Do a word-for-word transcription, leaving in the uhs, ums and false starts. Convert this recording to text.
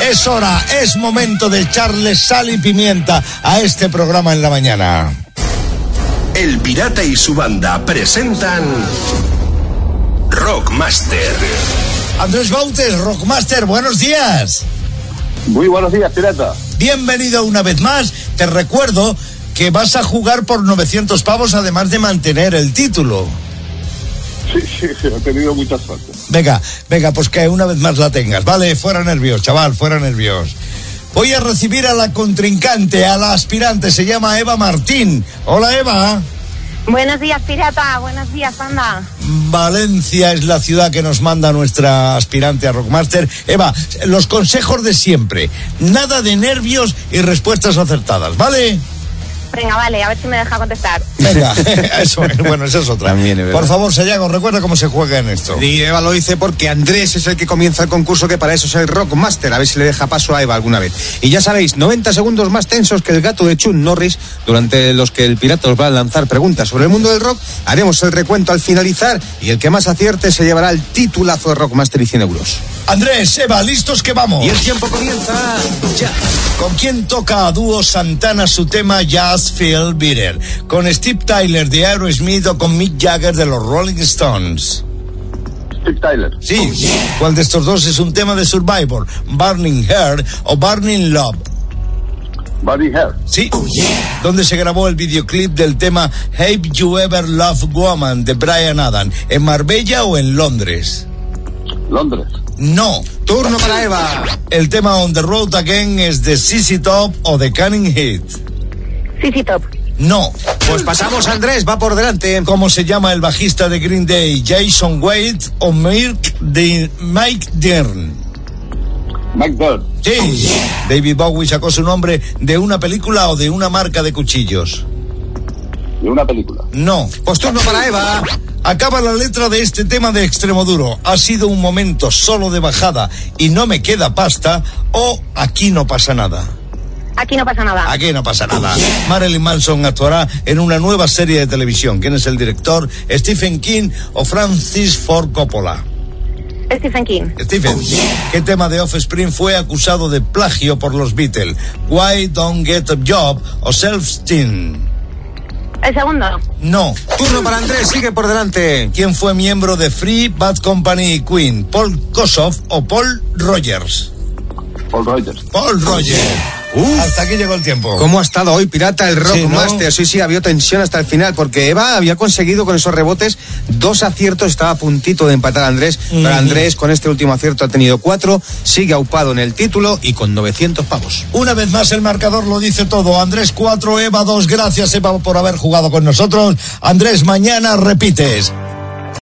Es hora, es momento de echarle sal y pimienta a este programa en la mañana. El Pirata y su banda presentan Rockmaster. Andrés Bautes, Rockmaster, buenos días. Muy buenos días, Pirata. Bienvenido una vez más. Te recuerdo que vas a jugar por novecientos pavos, además de mantener el título. Sí, sí, sí, he tenido mucha suerte. Venga, venga, pues que una vez más la tengas. Vale, fuera nervios, chaval, fuera nervios. Voy a recibir a la contrincante, a la aspirante, se llama Eva Martín. Hola, Eva. Buenos días, Pirata, buenos días, banda. Valencia es la ciudad que nos manda nuestra aspirante a Rockmaster. Eva, los consejos de siempre, nada de nervios y respuestas acertadas, ¿vale? Venga, vale, a ver si me deja contestar. Venga, eso es, bueno, esa es otra. También es verdad. Por favor, Sayago, recuerda cómo se juega en esto. Y Eva lo dice porque Andrés es el que comienza el concurso, que para eso es el Rockmaster. A ver si le deja paso a Eva alguna vez. Y ya sabéis, noventa segundos más tensos que el gato de Chuck Norris, durante los que el pirata os va a lanzar preguntas sobre el mundo del rock. Haremos el recuento al finalizar y el que más acierte se llevará el titulazo de Rockmaster y cien euros. Andrés, Eva, listos que vamos. Y el tiempo comienza ya. ¿Con quién toca a dúo Santana su tema Just Feel Bitter? ¿Con Steve Tyler de Aerosmith o con Mick Jagger de los Rolling Stones? Steve Tyler. Sí. Oh, yeah. ¿Cuál de estos dos es un tema de Survivor? ¿Burning Heart o Burning Love? Burning Heart. Sí. Oh, yeah. ¿Dónde se grabó el videoclip del tema Have You Ever Loved Woman de Bryan Adams? ¿En Marbella o en Londres? Londres. No. Turno para Eva. ¿El tema On the Road Again es de Z Z Top o de Cunning Heat? Z Z Top. No. Pues pasamos, Andrés, va por delante. ¿Cómo se llama el bajista de Green Day? ¿Jason Wade o Mike, de Mike Dirn? Mike Dirn. Sí. Oh, yeah. David Bowie sacó su nombre de una película o de una marca de cuchillos. De una película. No. Pues turno para Eva. Acaba la letra de este tema de Extremoduro. Ha sido un momento solo de bajada y no me queda pasta, o aquí no pasa nada. Aquí no pasa nada. Aquí no pasa nada. Marilyn Manson actuará en una nueva serie de televisión. ¿Quién es el director? ¿Stephen King o Francis Ford Coppola? Stephen King. Stephen, ¿qué tema de Offspring fue acusado de plagio por los Beatles? Why Don't Get a Job o Self-Esteem? ¿El segundo? No. Turno para Andrés, sigue por delante. ¿Quién fue miembro de Free, Bad Company y Queen? ¿Paul Kossoff o Paul Rogers? Paul Rogers. Paul Rogers. Uf. Hasta aquí llegó el tiempo. ¿Cómo ha estado hoy, Pirata, el Rockmaster? Sí, ¿no? sí, sí, había tensión hasta el final, porque Eva había conseguido con esos rebotes dos aciertos, estaba a puntito de empatar a Andrés, mm. pero Andrés con este último acierto ha tenido cuatro, sigue aupado en el título y con novecientos pavos. Una vez más el marcador lo dice todo. Andrés cuatro, Eva dos. Gracias, Eva, por haber jugado con nosotros. Andrés, mañana repites.